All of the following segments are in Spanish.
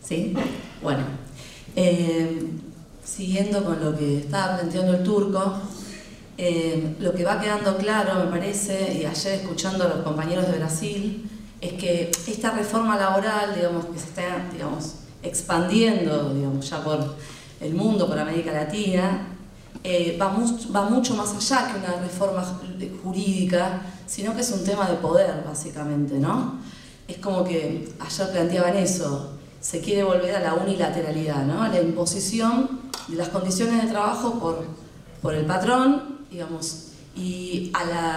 ¿Sí? Bueno, siguiendo con lo que estaba planteando el Turco, lo que va quedando claro, me parece, y ayer escuchando a los compañeros de Brasil, es que esta reforma laboral, digamos, que se está, digamos, expandiendo, digamos, ya por el mundo, por América Latina, va mucho más allá que una reforma jurídica, sino que es un tema de poder, básicamente, ¿no? Es como que ayer planteaban eso, se quiere volver a la unilateralidad, ¿no? A la imposición de las condiciones de trabajo por el patrón, digamos, y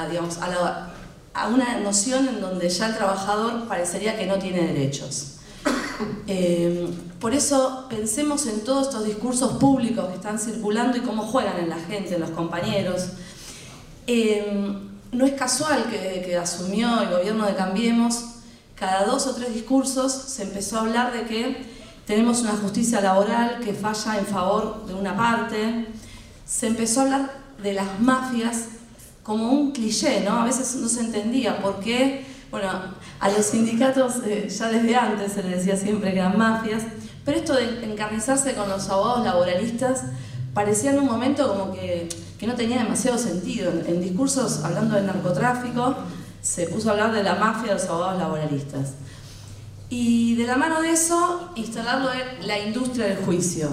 a una noción en donde ya el trabajador parecería que no tiene derechos. Por eso pensemos en todos estos discursos públicos que están circulando y cómo juegan en la gente, en los compañeros. No es casual que desde que asumió el gobierno de Cambiemos, cada 2 o 3 discursos se empezó a hablar de que tenemos una justicia laboral que falla en favor de una parte. Se empezó a hablar de las mafias como un cliché, ¿no? A veces no se entendía por qué. Bueno, a los sindicatos ya desde antes se les decía siempre que eran mafias, pero esto de encarnizarse con los abogados laboralistas parecía en un momento como que no tenía demasiado sentido. En discursos hablando del narcotráfico se puso a hablar de la mafia de los abogados laboralistas. Y de la mano de eso, instalarlo en la industria del juicio,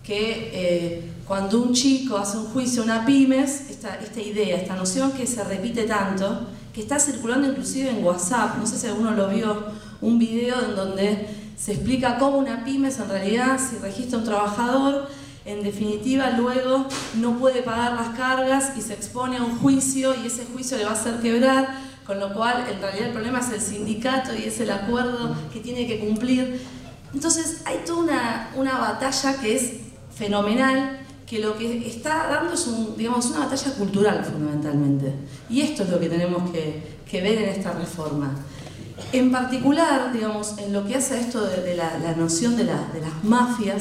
que cuando un chico hace un juicio a una pymes, esta idea, esta noción que se repite tanto, que está circulando inclusive en WhatsApp, no sé si alguno lo vio, un video en donde se explica cómo una pymes en realidad, si registra un trabajador, en definitiva luego no puede pagar las cargas y se expone a un juicio y ese juicio le va a hacer quebrar, con lo cual en realidad el problema es el sindicato y es el acuerdo que tiene que cumplir. Entonces hay toda una batalla que es fenomenal, que lo que está dando es una batalla cultural fundamentalmente. Y esto es lo que tenemos que ver en esta reforma. En particular, digamos, en lo que hace a esto de la noción de las mafias,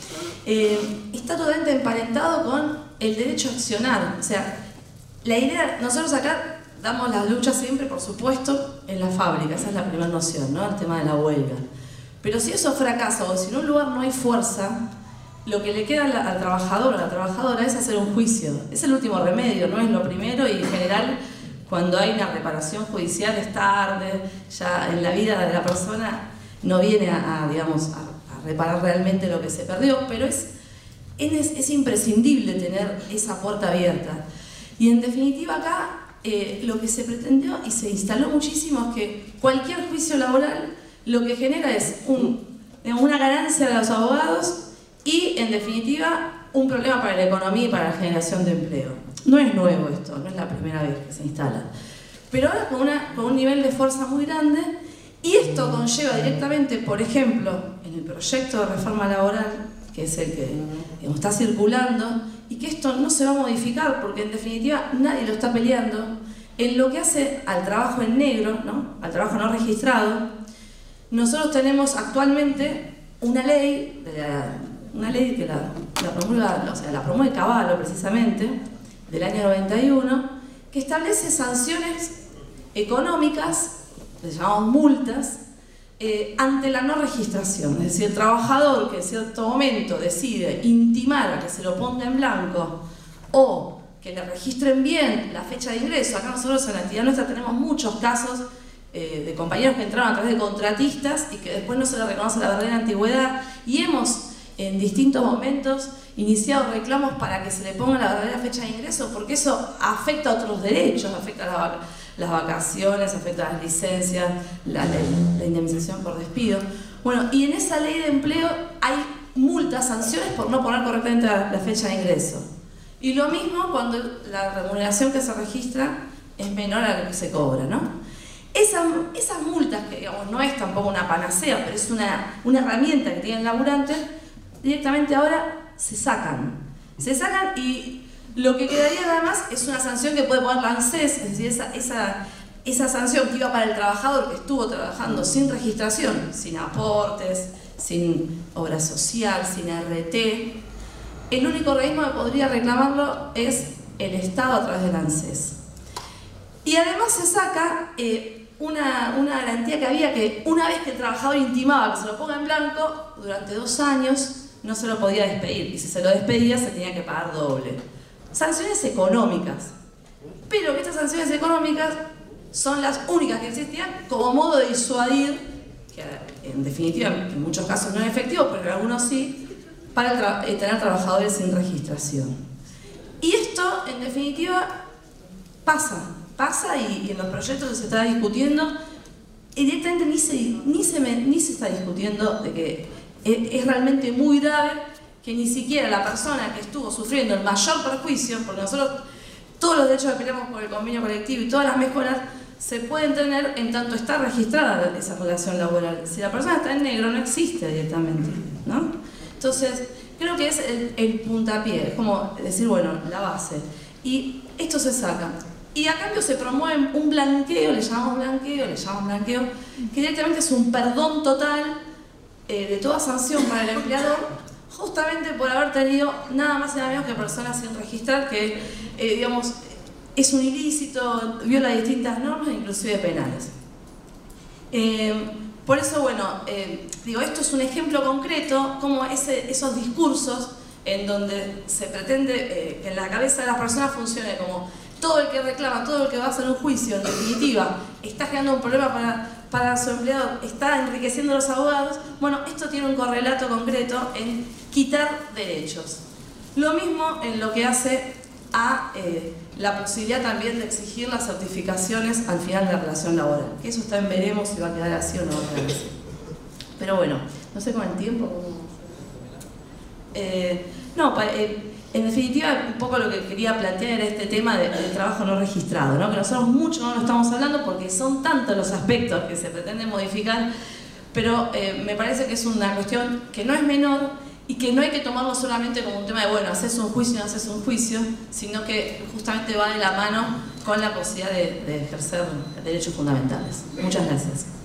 está totalmente emparentado con el derecho a accionar. O sea, la idea, nosotros acá damos las luchas siempre, por supuesto, en la fábrica, esa es la primera noción, ¿no? El tema de la huelga. Pero si eso fracasa o si en un lugar no hay fuerza, lo que le queda al trabajador o a la trabajadora es hacer un juicio. Es el último remedio, no es lo primero, y en general cuando hay una reparación judicial es tarde, ya en la vida de la persona no viene a reparar realmente lo que se perdió, pero es imprescindible tener esa puerta abierta. Y en definitiva acá lo que se pretendió y se instaló muchísimo es que cualquier juicio laboral lo que genera es una ganancia de los abogados y, en definitiva, un problema para la economía y para la generación de empleo. No es nuevo esto, no es la primera vez que se instala. Pero ahora con un nivel de fuerza muy grande, y esto conlleva directamente, por ejemplo, en el proyecto de reforma laboral, que es el que está circulando, y que esto no se va a modificar porque, en definitiva, nadie lo está peleando, en lo que hace al trabajo en negro, ¿no? Al trabajo no registrado. Nosotros tenemos actualmente una ley que la promueve Cavallo precisamente, del año 91, que establece sanciones económicas, les llamamos multas, ante la no registración. Es decir, el trabajador que en cierto momento decide intimar a que se lo ponga en blanco o que le registren bien la fecha de ingreso. Acá nosotros en la actividad nuestra tenemos muchos casos de compañeros que entraron a través de contratistas y que después no se les reconoce la verdadera antigüedad, y hemos en distintos momentos iniciado reclamos para que se le ponga la verdadera fecha de ingreso, porque eso afecta a otros derechos, afecta a las vacaciones, afecta a las licencias, la indemnización por despido. Bueno, y en esa ley de empleo hay multas, sanciones por no poner correctamente la fecha de ingreso. Y lo mismo cuando la remuneración que se registra es menor a la que se cobra, ¿no? Esas multas, que digamos no es tampoco una panacea, pero es una herramienta que tiene el laburante, directamente ahora se sacan. Se sacan, y lo que quedaría nada más es una sanción que puede poner la ANSES, es decir, esa sanción que iba para el trabajador que estuvo trabajando sin registración, sin aportes, sin obra social, sin RT. El único organismo que podría reclamarlo es el Estado a través del ANSES. Y además se saca una garantía que había que una vez que el trabajador intimaba que se lo ponga en blanco, durante 2 años no se lo podía despedir, y si se lo despedía se tenía que pagar doble. Sanciones económicas, pero que estas sanciones económicas son las únicas que existían como modo de disuadir, que en definitiva en muchos casos no es efectivo, pero en algunos sí, para tener trabajadores sin registración. Y esto, en definitiva, pasa y en los proyectos que se está discutiendo, directamente ni se está discutiendo de que es realmente muy grave que ni siquiera la persona que estuvo sufriendo el mayor perjuicio, porque nosotros todos los derechos que peleamos por el convenio colectivo y todas las mejoras se pueden tener en tanto está registrada esa relación laboral. Si la persona está en negro no existe directamente, ¿no? Entonces, creo que es el puntapié, es como decir, bueno, la base. Y esto se saca. Y a cambio se promueve un blanqueo, le llamamos blanqueo, que directamente es un perdón total de toda sanción para el empleador, justamente por haber tenido nada más y nada menos que personas sin registrar, que, digamos, es un ilícito, viola distintas normas, inclusive penales. Por eso, bueno, digo, esto es un ejemplo concreto, como esos discursos en donde se pretende que en la cabeza de las personas funcione como todo el que reclama, todo el que va a hacer un juicio, en definitiva, está generando un problema para su empleador, está enriqueciendo a los abogados. Bueno, esto tiene un correlato concreto en quitar derechos. Lo mismo en lo que hace a la posibilidad también de exigir las certificaciones al final de la relación laboral. Eso está en veremos si va a quedar así o no va a quedar así. Pero bueno, no sé con el tiempo cómo... en definitiva, un poco lo que quería plantear era este tema del trabajo no registrado, ¿no? Que nosotros mucho no lo estamos hablando porque son tantos los aspectos que se pretenden modificar, pero me parece que es una cuestión que no es menor y que no hay que tomarlo solamente como un tema de, bueno, haces un juicio o no haces un juicio, sino que justamente va de la mano con la posibilidad de ejercer derechos fundamentales. Muchas gracias.